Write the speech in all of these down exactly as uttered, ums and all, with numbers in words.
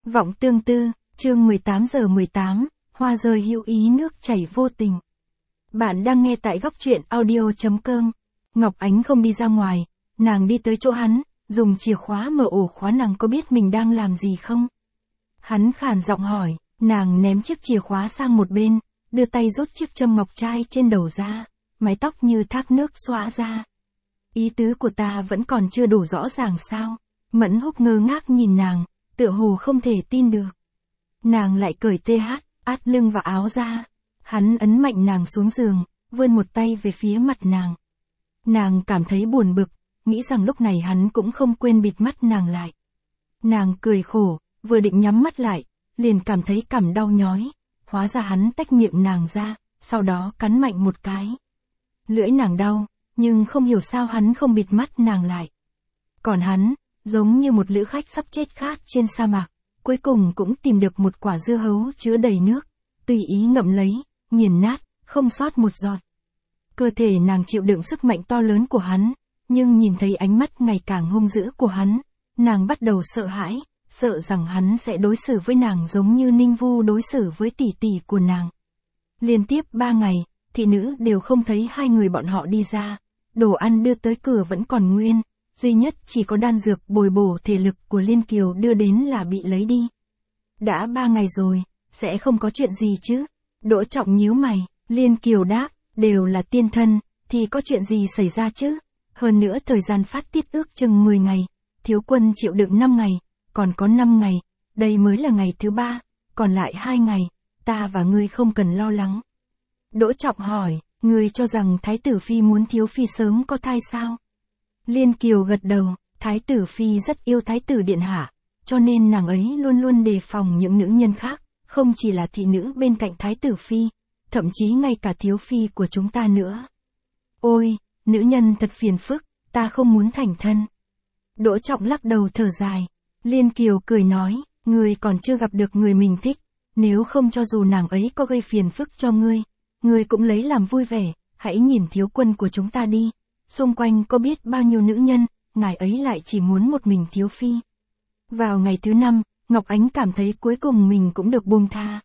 Vọng tương tư, chương mười tám giờ mười tám, hoa rơi hữu ý nước chảy vô tình. Bạn đang nghe tại góc truyện audio chấm com. Ngọc Ánh không đi ra ngoài, nàng đi tới chỗ hắn, dùng chìa khóa mở ổ khóa. Nàng có biết mình đang làm gì không? Hắn khàn giọng hỏi, nàng ném chiếc chìa khóa sang một bên, đưa tay rút chiếc châm ngọc trai trên đầu ra, mái tóc như thác nước xõa ra. Ý tứ của ta vẫn còn chưa đủ rõ ràng sao? Mẫn Húc ngơ ngác nhìn nàng, tựa hồ không thể tin được. Nàng lại cởi tê hát, át lưng và áo ra. Hắn ấn mạnh nàng xuống giường, vươn một tay về phía mặt nàng. Nàng cảm thấy buồn bực, nghĩ rằng lúc này hắn cũng không quên bịt mắt nàng lại. Nàng cười khổ, vừa định nhắm mắt lại, liền cảm thấy cằm đau nhói. Hóa ra hắn tách miệng nàng ra, sau đó cắn mạnh một cái. Lưỡi nàng đau, nhưng không hiểu sao hắn không bịt mắt nàng lại. Còn hắn, giống như một lữ khách sắp chết khát trên sa mạc, cuối cùng cũng tìm được một quả dưa hấu chứa đầy nước, tùy ý ngậm lấy, nghiền nát, không sót một giọt. Cơ thể nàng chịu đựng sức mạnh to lớn của hắn, nhưng nhìn thấy ánh mắt ngày càng hung dữ của hắn, nàng bắt đầu sợ hãi, sợ rằng hắn sẽ đối xử với nàng giống như Ninh Vu đối xử với tỷ tỷ của nàng. Liên tiếp ba ngày, thị nữ đều không thấy hai người bọn họ đi ra, đồ ăn đưa tới cửa vẫn còn nguyên. Duy nhất chỉ có đan dược bồi bổ thể lực của Liên Kiều đưa đến là bị lấy đi. Đã ba ngày rồi, sẽ không có chuyện gì chứ? Đỗ Trọng nhíu mày, Liên Kiều đáp, đều là tiên thân, thì có chuyện gì xảy ra chứ? Hơn nữa thời gian phát tiết ước chừng mười ngày, thiếu quân chịu đựng năm ngày, còn có năm ngày, đây mới là ngày thứ ba, còn lại hai ngày, ta và ngươi không cần lo lắng. Đỗ Trọng hỏi, ngươi cho rằng Thái tử Phi muốn thiếu phi sớm có thai sao? Liên Kiều gật đầu, Thái tử Phi rất yêu Thái tử Điện Hạ, cho nên nàng ấy luôn luôn đề phòng những nữ nhân khác, không chỉ là thị nữ bên cạnh Thái tử Phi, thậm chí ngay cả thiếu phi của chúng ta nữa. Ôi, nữ nhân thật phiền phức, ta không muốn thành thân. Đỗ Trọng lắc đầu thở dài, Liên Kiều cười nói, ngươi còn chưa gặp được người mình thích, nếu không cho dù nàng ấy có gây phiền phức cho ngươi, ngươi cũng lấy làm vui vẻ, hãy nhìn thiếu quân của chúng ta đi. Xung quanh có biết bao nhiêu nữ nhân, ngài ấy lại chỉ muốn một mình thiếu phi. Vào ngày thứ năm, Ngọc Ánh cảm thấy cuối cùng mình cũng được buông tha.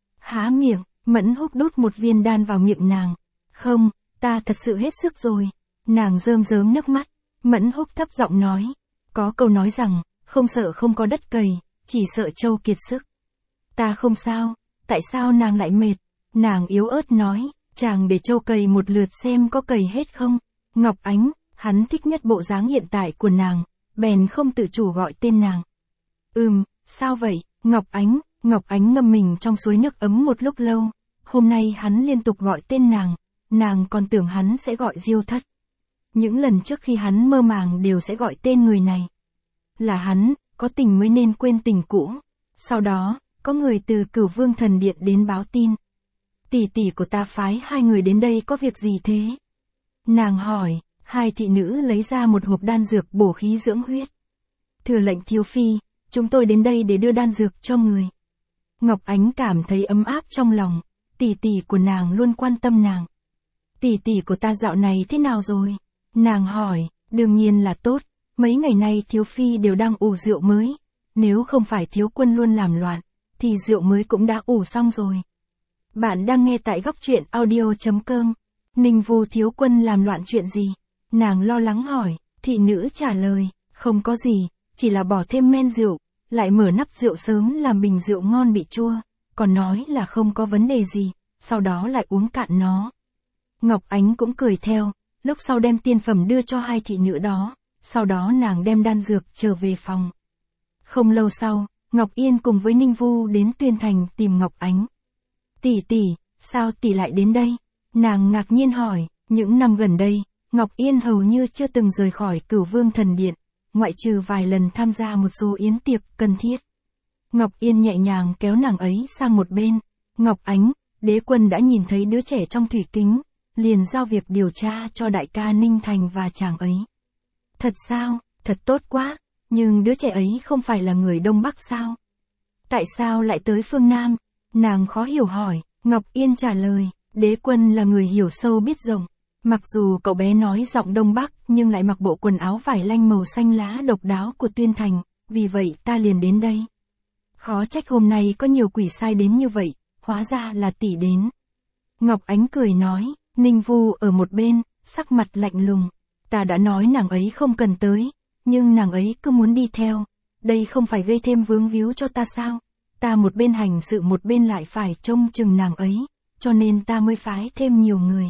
Há miệng, Mẫn Húc đút một viên đan vào miệng nàng. Không, ta thật sự hết sức rồi. Nàng rơm rớm nước mắt. Mẫn Húc thấp giọng nói. Có câu nói rằng, không sợ không có đất cày, chỉ sợ trâu kiệt sức. Ta không sao, tại sao nàng lại mệt? Nàng yếu ớt nói, chàng để trâu cày một lượt xem có cày hết không? Ngọc Ánh, hắn thích nhất bộ dáng hiện tại của nàng, bèn không tự chủ gọi tên nàng. Ừm, sao vậy, Ngọc Ánh, Ngọc Ánh ngâm mình trong suối nước ấm một lúc lâu, hôm nay hắn liên tục gọi tên nàng, nàng còn tưởng hắn sẽ gọi Diêu Thất. Những lần trước khi hắn mơ màng đều sẽ gọi tên người này. Là hắn, có tình mới nên quên tình cũ. Sau đó, có người từ Cửu Vương Thần Điện đến báo tin. Tỷ tỷ của ta phái hai người đến đây có việc gì thế? Nàng hỏi, hai thị nữ lấy ra một hộp đan dược bổ khí dưỡng huyết. Thừa lệnh thiếu phi, chúng tôi đến đây để đưa đan dược cho người. Ngọc Ánh cảm thấy ấm áp trong lòng, tỷ tỷ của nàng luôn quan tâm nàng. Tỷ tỷ của ta dạo này thế nào rồi? Nàng hỏi, đương nhiên là tốt, mấy ngày nay thiếu phi đều đang ủ rượu mới, nếu không phải thiếu quân luôn làm loạn, thì rượu mới cũng đã ủ xong rồi. Bạn đang nghe tại góc truyện audio chấm com. Ninh Vu thiếu quân làm loạn chuyện gì? Nàng lo lắng hỏi, thị nữ trả lời, không có gì, chỉ là bỏ thêm men rượu, lại mở nắp rượu sớm làm bình rượu ngon bị chua, còn nói là không có vấn đề gì, sau đó lại uống cạn nó. Ngọc Ánh cũng cười theo, lúc sau đem tiên phẩm đưa cho hai thị nữ đó, sau đó nàng đem đan dược trở về phòng. Không lâu sau, Ngọc Yên cùng với Ninh Vu đến Tuyên Thành tìm Ngọc Ánh. Tỷ tỷ, sao tỷ lại đến đây? Nàng ngạc nhiên hỏi, những năm gần đây, Ngọc Yên hầu như chưa từng rời khỏi Cửu Vương Thần Điện, ngoại trừ vài lần tham gia một số yến tiệc cần thiết. Ngọc Yên nhẹ nhàng kéo nàng ấy sang một bên. Ngọc Ánh, đế quân đã nhìn thấy đứa trẻ trong thủy kính, liền giao việc điều tra cho đại ca Ninh Thành và chàng ấy. Thật sao, thật tốt quá, nhưng đứa trẻ ấy không phải là người Đông Bắc sao? Tại sao lại tới phương Nam? Nàng khó hiểu hỏi. Ngọc Yên trả lời, đế quân là người hiểu sâu biết rộng. Mặc dù cậu bé nói giọng Đông Bắc nhưng lại mặc bộ quần áo vải lanh màu xanh lá độc đáo của Tuyên Thành, vì vậy ta liền đến đây. Khó trách hôm nay có nhiều quỷ sai đến như vậy, hóa ra là tỷ đến. Ngọc Ánh cười nói, Ninh Vu ở một bên, sắc mặt lạnh lùng. Ta đã nói nàng ấy không cần tới, nhưng nàng ấy cứ muốn đi theo. Đây không phải gây thêm vướng víu cho ta sao? Ta một bên hành sự một bên lại phải trông chừng nàng ấy, cho nên ta mới phái thêm nhiều người.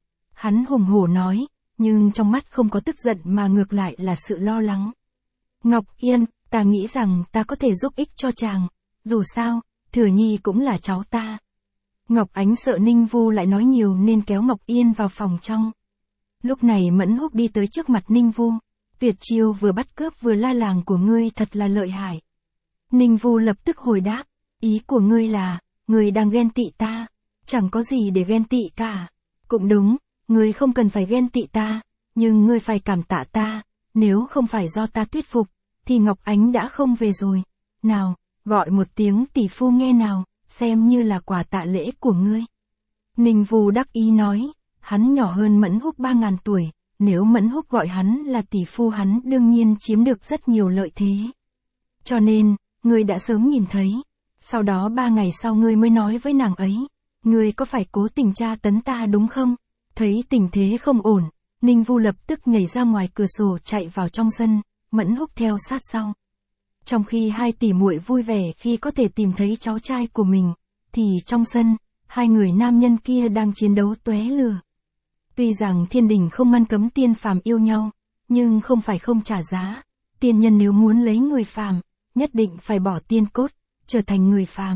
Hắn hùng hổ nói, nhưng trong mắt không có tức giận mà ngược lại là sự lo lắng. Ngọc Yên, ta nghĩ rằng ta có thể giúp ích cho chàng, dù sao, Thừa Nhi cũng là cháu ta. Ngọc Ánh sợ Ninh Vu lại nói nhiều nên kéo Ngọc Yên vào phòng trong. Lúc này Mẫn Húc đi tới trước mặt Ninh Vu, tuyệt chiêu vừa bắt cướp vừa la làng của ngươi thật là lợi hại. Ninh Vu lập tức hồi đáp, ý của ngươi là, ngươi đang ghen tị ta, chẳng có gì để ghen tị cả. Cũng đúng, ngươi không cần phải ghen tị ta, nhưng ngươi phải cảm tạ ta, nếu không phải do ta thuyết phục, thì Ngọc Ánh đã không về rồi. Nào, gọi một tiếng tỷ phu nghe nào, xem như là quà tạ lễ của ngươi. Ninh Vu đắc ý nói, hắn nhỏ hơn Mẫn Húc ba ngàn tuổi, nếu Mẫn Húc gọi hắn là tỷ phu hắn đương nhiên chiếm được rất nhiều lợi thế. Cho nên, ngươi đã sớm nhìn thấy, sau đó ba ngày sau ngươi mới nói với nàng ấy, ngươi có phải cố tình tra tấn ta đúng không? Thấy tình thế không ổn, Ninh Vu lập tức nhảy ra ngoài cửa sổ chạy vào trong sân, Mẫn Húc theo sát sau. Trong khi hai tỷ muội vui vẻ khi có thể tìm thấy cháu trai của mình, thì trong sân, hai người nam nhân kia đang chiến đấu tóe lửa. Tuy rằng thiên đình không ngăn cấm tiên phàm yêu nhau, nhưng không phải không trả giá, tiên nhân nếu muốn lấy người phàm, nhất định phải bỏ tiên cốt, trở thành người phàm.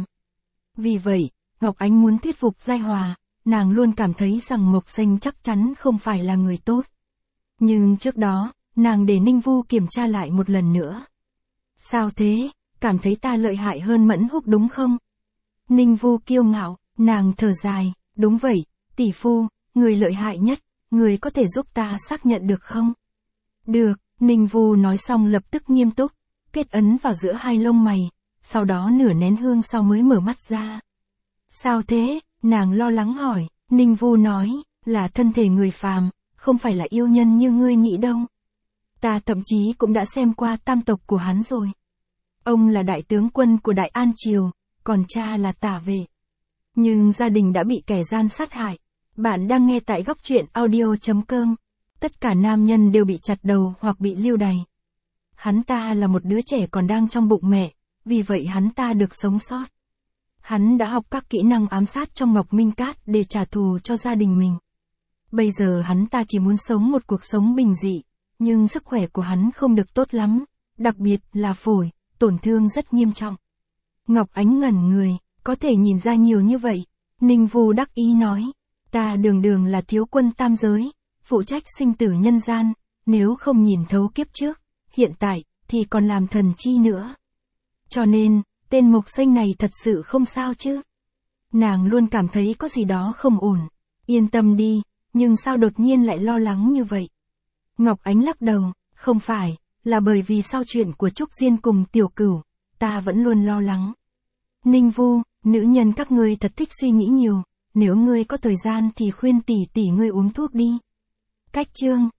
Vì vậy, Ngọc Ánh muốn thuyết phục Giai Hòa, nàng luôn cảm thấy rằng Mộc Xanh chắc chắn không phải là người tốt. Nhưng trước đó, nàng để Ninh Vu kiểm tra lại một lần nữa. Sao thế, cảm thấy ta lợi hại hơn Mẫn Húc đúng không? Ninh Vu kiêu ngạo, nàng thở dài, đúng vậy, tỷ phu, người lợi hại nhất, người có thể giúp ta xác nhận được không? Được, Ninh Vu nói xong lập tức nghiêm túc, kết ấn vào giữa hai lông mày, sau đó nửa nén hương sau mới mở mắt ra. Sao thế, nàng lo lắng hỏi, Ninh Vu nói, là thân thể người phàm, không phải là yêu nhân như ngươi nghĩ đâu. Ta thậm chí cũng đã xem qua tam tộc của hắn rồi. Ông là đại tướng quân của Đại An Triều, còn cha là Tả Vệ. Nhưng gia đình đã bị kẻ gian sát hại. Bạn đang nghe tại góc truyện audio chấm com. Tất cả nam nhân đều bị chặt đầu hoặc bị lưu đày. Hắn ta là một đứa trẻ còn đang trong bụng mẹ, vì vậy hắn ta được sống sót. Hắn đã học các kỹ năng ám sát trong Ngọc Minh Cát để trả thù cho gia đình mình. Bây giờ hắn ta chỉ muốn sống một cuộc sống bình dị, nhưng sức khỏe của hắn không được tốt lắm, đặc biệt là phổi, tổn thương rất nghiêm trọng. Ngọc Ánh ngẩn người, có thể nhìn ra nhiều như vậy. Ninh Vu đắc ý nói, ta đường đường là thiếu quân tam giới, phụ trách sinh tử nhân gian, nếu không nhìn thấu kiếp trước, hiện tại, thì còn làm thần chi nữa. Cho nên, tên Mộc Xanh này thật sự không sao chứ. Nàng luôn cảm thấy có gì đó không ổn. Yên tâm đi, nhưng sao đột nhiên lại lo lắng như vậy? Ngọc Ánh lắc đầu, không phải, là bởi vì sau chuyện của Trúc Diên cùng Tiểu Cửu, ta vẫn luôn lo lắng. Ninh Vu, nữ nhân các ngươi thật thích suy nghĩ nhiều, nếu ngươi có thời gian thì khuyên tỷ tỷ ngươi uống thuốc đi. Cách chương